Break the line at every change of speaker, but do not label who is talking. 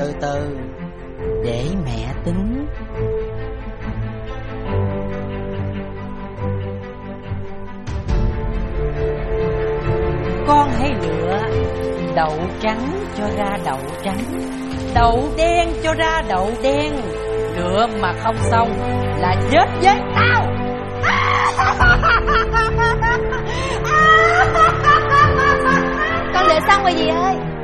từ từ, để mẹ tính. Con hãy lựa đậu trắng cho ra đậu trắng, đậu đen cho ra đậu đen. Lựa mà không xong là chết với tao.
Con lựa xong rồi dì ơi.